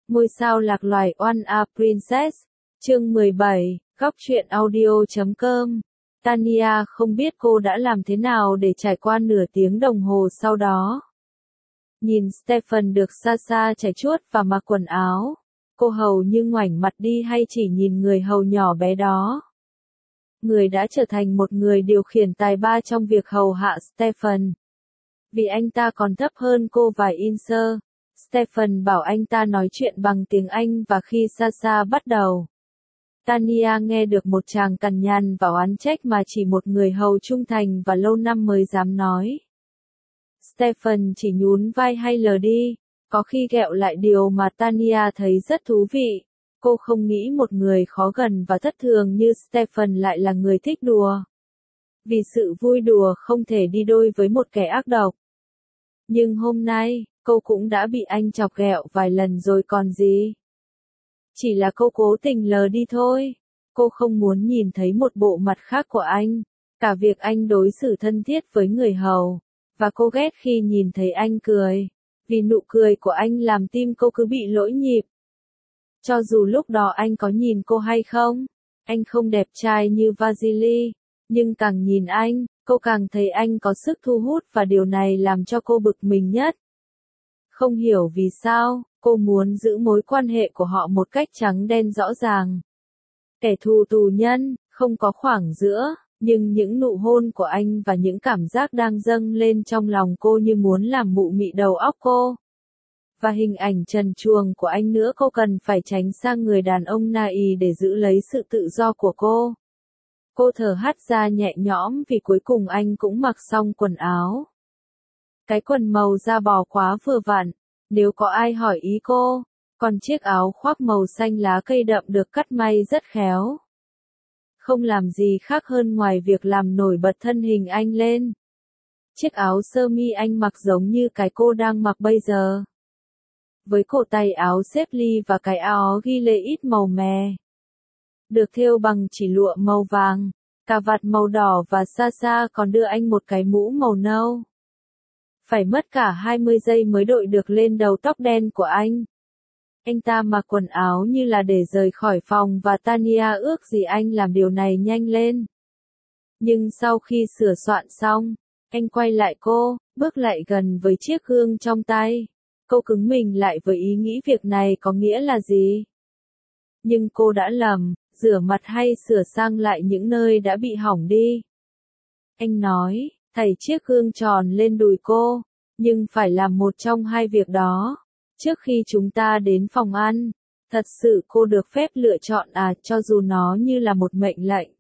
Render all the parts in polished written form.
Ngôi sao lạc loài One a Princess, chương 17, góc truyện audio.com. Tanya không biết cô đã làm thế nào để trải qua nửa tiếng đồng hồ sau đó. Nhìn Stephen được xa xa chải chuốt và mặc quần áo, cô hầu như ngoảnh mặt đi hay chỉ nhìn người hầu nhỏ bé đó. Người đã trở thành một người điều khiển tài ba trong việc hầu hạ Stephen. Vì anh ta còn thấp hơn cô vài inch, Stephen bảo anh ta nói chuyện bằng tiếng Anh và khi Sasha bắt đầu, Tanya nghe được một tràng cằn nhằn và oán trách mà chỉ một người hầu trung thành và lâu năm mới dám nói. Stephen chỉ nhún vai hay lờ đi, có khi ghẹo lại điều mà Tanya thấy rất thú vị. Cô không nghĩ một người khó gần và thất thường như Stephen lại là người thích đùa. Vì sự vui đùa không thể đi đôi với một kẻ ác độc. Nhưng hôm nay, cô cũng đã bị anh chọc ghẹo vài lần rồi còn gì. Chỉ là cô cố tình lờ đi thôi. Cô không muốn nhìn thấy một bộ mặt khác của anh. Cả việc anh đối xử thân thiết với người hầu. Và cô ghét khi nhìn thấy anh cười. Vì nụ cười của anh làm tim cô cứ bị lỗi nhịp. Cho dù lúc đó anh có nhìn cô hay không, anh không đẹp trai như Vasily. Nhưng càng nhìn anh, cô càng thấy anh có sức thu hút và điều này làm cho cô bực mình nhất. Không hiểu vì sao, cô muốn giữ mối quan hệ của họ một cách trắng đen rõ ràng. Kẻ thù tù nhân, không có khoảng giữa, nhưng những nụ hôn của anh và những cảm giác đang dâng lên trong lòng cô như muốn làm mụ mị đầu óc cô. Và hình ảnh trần truồng của anh nữa, cô cần phải tránh sang người đàn ông naive để giữ lấy sự tự do của cô. Cô thở hắt ra nhẹ nhõm vì cuối cùng anh cũng mặc xong quần áo. Cái quần màu da bò quá vừa vặn, nếu có ai hỏi ý cô, còn chiếc áo khoác màu xanh lá cây đậm được cắt may rất khéo. Không làm gì khác hơn ngoài việc làm nổi bật thân hình anh lên. Chiếc áo sơ mi anh mặc giống như cái cô đang mặc bây giờ. Với cổ tay áo xếp ly và cái áo ghi lê ít màu mè. Được thêu bằng chỉ lụa màu vàng, cà vạt màu đỏ và Sasha còn đưa anh một cái mũ màu nâu. Phải mất cả 20 giây mới đội được lên đầu tóc đen của anh. Anh ta mặc quần áo như là để rời khỏi phòng và Tanya ước gì anh làm điều này nhanh lên. Nhưng sau khi sửa soạn xong, anh quay lại cô, bước lại gần với chiếc gương trong tay. Cô cứng mình lại với ý nghĩ việc này có nghĩa là gì. Nhưng cô đã lầm, rửa mặt hay sửa sang lại những nơi đã bị hỏng đi. Anh nói, thảy chiếc gương tròn lên đùi cô, nhưng phải làm một trong hai việc đó. Trước khi chúng ta đến phòng ăn, thật sự cô được phép lựa chọn cho dù nó như là một mệnh lệnh.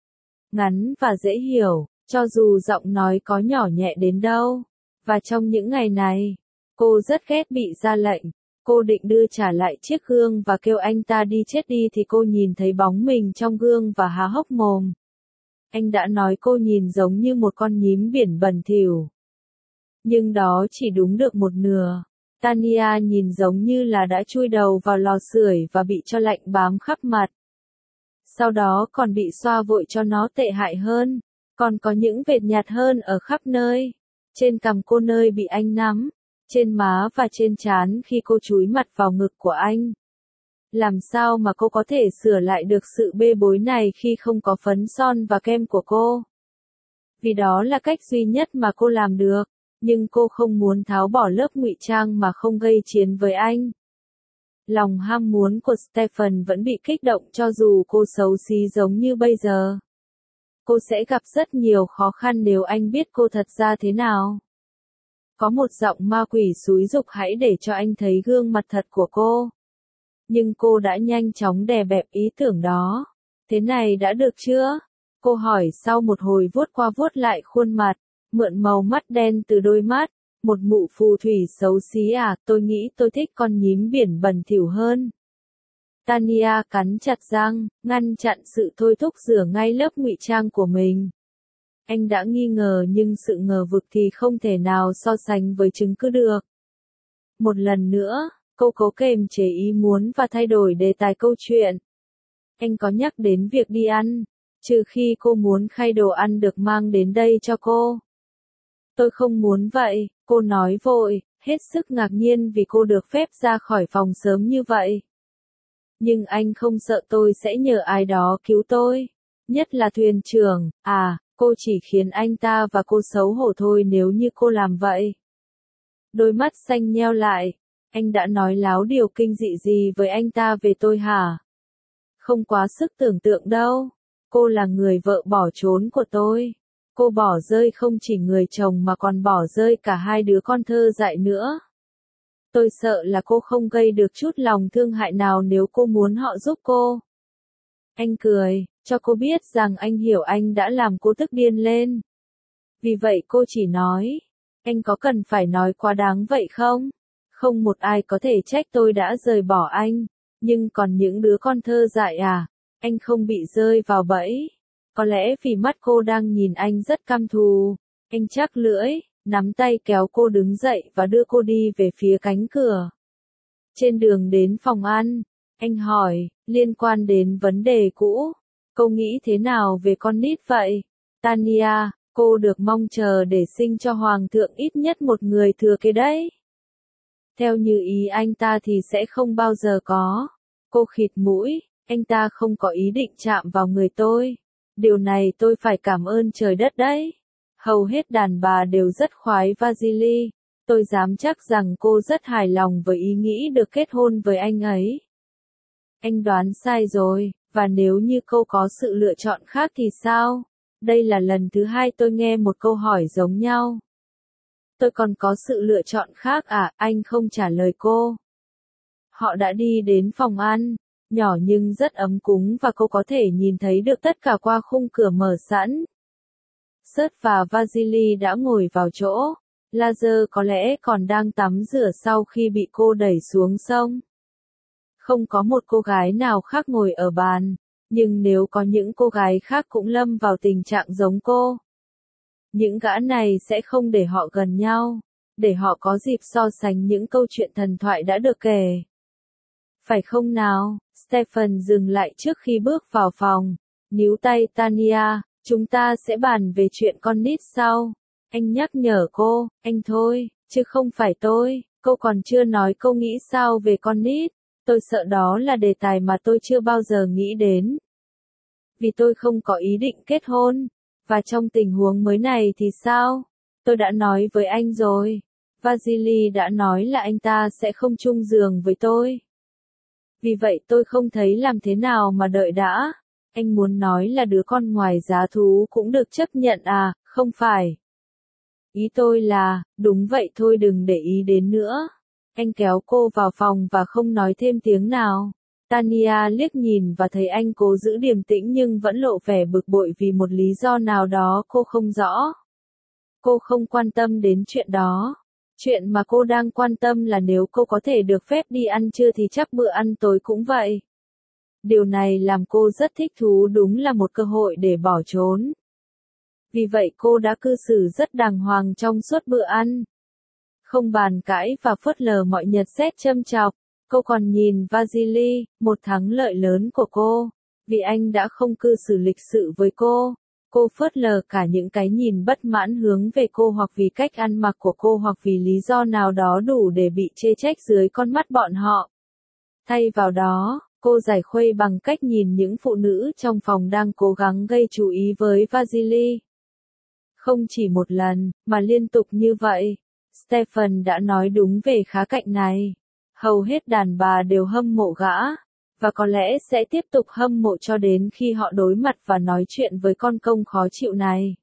Ngắn và dễ hiểu, cho dù giọng nói có nhỏ nhẹ đến đâu. Và trong những ngày này, cô rất ghét bị ra lệnh. Cô định đưa trả lại chiếc gương và kêu anh ta đi chết đi thì cô nhìn thấy bóng mình trong gương và há hốc mồm. Anh đã nói cô nhìn giống như một con nhím biển bẩn thỉu. Nhưng đó chỉ đúng được một nửa. Tanya nhìn giống như là đã chui đầu vào lò sưởi và bị cho lạnh bám khắp mặt. Sau đó còn bị xoa vội cho nó tệ hại hơn. Còn có những vệt nhạt hơn ở khắp nơi. Trên cằm cô nơi bị anh nắm. Trên má và trên trán khi cô chúi mặt vào ngực của anh. Làm sao mà cô có thể sửa lại được sự bê bối này khi không có phấn son và kem của cô? Vì đó là cách duy nhất mà cô làm được, nhưng cô không muốn tháo bỏ lớp ngụy trang mà không gây chiến với anh. Lòng ham muốn của Stephen vẫn bị kích động cho dù cô xấu xí giống như bây giờ. Cô sẽ gặp rất nhiều khó khăn nếu anh biết cô thật ra thế nào. Có một giọng ma quỷ xúi giục hãy để cho anh thấy gương mặt thật của cô. Nhưng cô đã nhanh chóng đè bẹp ý tưởng đó. Thế này đã được chưa? Cô hỏi sau một hồi vuốt qua vuốt lại khuôn mặt, mượn màu mắt đen từ đôi mắt. Một mụ phù thủy xấu xí tôi nghĩ tôi thích con nhím biển bẩn thỉu hơn. Tanya cắn chặt răng, ngăn chặn sự thôi thúc rửa ngay lớp ngụy trang của mình. Anh đã nghi ngờ nhưng sự ngờ vực thì không thể nào so sánh với chứng cứ được. Một lần nữa, cô cố kềm chế ý muốn và thay đổi đề tài câu chuyện. Anh có nhắc đến việc đi ăn, trừ khi cô muốn khay đồ ăn được mang đến đây cho cô. Tôi không muốn vậy, cô nói vội, hết sức ngạc nhiên vì cô được phép ra khỏi phòng sớm như vậy. Nhưng anh không sợ tôi sẽ nhờ ai đó cứu tôi. Nhất là thuyền trưởng, cô chỉ khiến anh ta và cô xấu hổ thôi nếu như cô làm vậy. Đôi mắt xanh nheo lại. Anh đã nói láo điều kinh dị gì với anh ta về tôi hả? Không quá sức tưởng tượng đâu. Cô là người vợ bỏ trốn của tôi. Cô bỏ rơi không chỉ người chồng mà còn bỏ rơi cả hai đứa con thơ dại nữa. Tôi sợ là cô không gây được chút lòng thương hại nào nếu cô muốn họ giúp cô. Anh cười, cho cô biết rằng anh hiểu anh đã làm cô tức điên lên. Vì vậy cô chỉ nói, anh có cần phải nói quá đáng vậy không? Không một ai có thể trách tôi đã rời bỏ anh, nhưng còn những đứa con thơ dại anh không bị rơi vào bẫy. Có lẽ vì mắt cô đang nhìn anh rất căm thù, anh chắc lưỡi, nắm tay kéo cô đứng dậy và đưa cô đi về phía cánh cửa. Trên đường đến phòng ăn, anh hỏi, liên quan đến vấn đề cũ, cô nghĩ thế nào về con nít vậy? Tania, cô được mong chờ để sinh cho hoàng thượng ít nhất một người thừa kế đấy. Theo như ý anh ta thì sẽ không bao giờ có. Cô khịt mũi, anh ta không có ý định chạm vào người tôi. Điều này tôi phải cảm ơn trời đất đấy. Hầu hết đàn bà đều rất khoái Vasily. Tôi dám chắc rằng cô rất hài lòng với ý nghĩ được kết hôn với anh ấy. Anh đoán sai rồi, và nếu như cô có sự lựa chọn khác thì sao? Đây là lần thứ hai tôi nghe một câu hỏi giống nhau. Tôi còn có sự lựa chọn khác anh không trả lời cô. Họ đã đi đến phòng ăn, nhỏ nhưng rất ấm cúng và cô có thể nhìn thấy được tất cả qua khung cửa mở sẵn. Sớt và Vasily đã ngồi vào chỗ. Lazar có lẽ còn đang tắm rửa sau khi bị cô đẩy xuống sông. Không có một cô gái nào khác ngồi ở bàn, nhưng nếu có những cô gái khác cũng lâm vào tình trạng giống cô. Những gã này sẽ không để họ gần nhau, để họ có dịp so sánh những câu chuyện thần thoại đã được kể. Phải không nào? Stephen dừng lại trước khi bước vào phòng, níu tay Tania, chúng ta sẽ bàn về chuyện con nít sau. Anh nhắc nhở cô, anh thôi, chứ không phải tôi, cô còn chưa nói câu nghĩ sao về con nít. Tôi sợ đó là đề tài mà tôi chưa bao giờ nghĩ đến. Vì tôi không có ý định kết hôn. Và trong tình huống mới này thì sao? Tôi đã nói với anh rồi. Vasily đã nói là anh ta sẽ không chung giường với tôi. Vì vậy tôi không thấy làm thế nào mà đợi đã. Anh muốn nói là đứa con ngoài giá thú cũng được chấp nhận không phải? Ý tôi là, đúng vậy thôi đừng để ý đến nữa. Anh kéo cô vào phòng và không nói thêm tiếng nào. Tania liếc nhìn và thấy anh cố giữ điềm tĩnh nhưng vẫn lộ vẻ bực bội vì một lý do nào đó cô không rõ. Cô không quan tâm đến chuyện đó. Chuyện mà cô đang quan tâm là nếu cô có thể được phép đi ăn trưa thì chắc bữa ăn tối cũng vậy. Điều này làm cô rất thích thú, đúng là một cơ hội để bỏ trốn. Vì vậy cô đã cư xử rất đàng hoàng trong suốt bữa ăn. Không bàn cãi và phớt lờ mọi nhận xét châm chọc. Cô còn nhìn Vasily, một thắng lợi lớn của cô, vì anh đã không cư xử lịch sự với cô. Cô phớt lờ cả những cái nhìn bất mãn hướng về cô hoặc vì cách ăn mặc của cô hoặc vì lý do nào đó đủ để bị chê trách dưới con mắt bọn họ. Thay vào đó, cô giải khuây bằng cách nhìn những phụ nữ trong phòng đang cố gắng gây chú ý với Vasily. Không chỉ một lần, mà liên tục như vậy. Stephen đã nói đúng về khía cạnh này. Hầu hết đàn bà đều hâm mộ gã, và có lẽ sẽ tiếp tục hâm mộ cho đến khi họ đối mặt và nói chuyện với con công khó chịu này.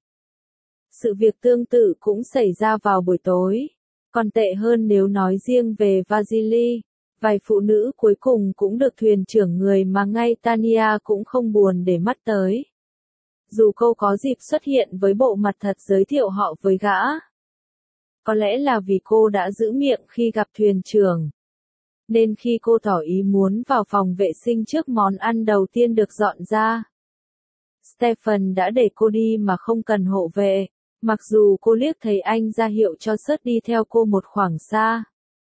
Sự việc tương tự cũng xảy ra vào buổi tối. Còn tệ hơn nếu nói riêng về Vasily, vài phụ nữ cuối cùng cũng được thuyền trưởng người mà ngay Tania cũng không buồn để mắt tới. Dù cô có dịp xuất hiện với bộ mặt thật giới thiệu họ với gã. Có lẽ là vì cô đã giữ miệng khi gặp thuyền trưởng. Nên khi cô tỏ ý muốn vào phòng vệ sinh trước món ăn đầu tiên được dọn ra, Stephen đã để cô đi mà không cần hộ vệ, mặc dù cô liếc thấy anh ra hiệu cho Sớt đi theo cô một khoảng xa.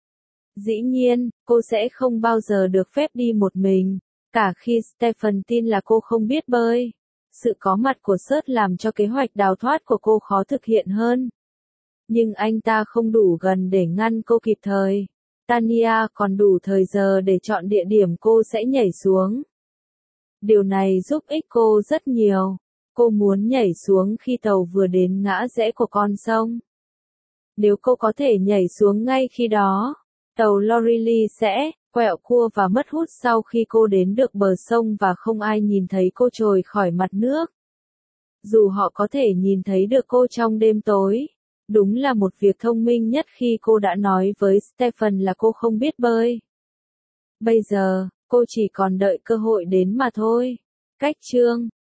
Dĩ nhiên, cô sẽ không bao giờ được phép đi một mình, cả khi Stephen tin là cô không biết bơi. Sự có mặt của Sớt làm cho kế hoạch đào thoát của cô khó thực hiện hơn. Nhưng anh ta không đủ gần để ngăn cô kịp thời. Tanya còn đủ thời giờ để chọn địa điểm cô sẽ nhảy xuống. Điều này giúp ích cô rất nhiều. Cô muốn nhảy xuống khi tàu vừa đến ngã rẽ của con sông. Nếu cô có thể nhảy xuống ngay khi đó, tàu Loreley sẽ quẹo cua và mất hút sau khi cô đến được bờ sông và không ai nhìn thấy cô trồi khỏi mặt nước. Dù họ có thể nhìn thấy được cô trong đêm tối. Đúng là một việc thông minh nhất khi cô đã nói với Stephen là cô không biết bơi. Bây giờ, cô chỉ còn đợi cơ hội đến mà thôi. Cách chương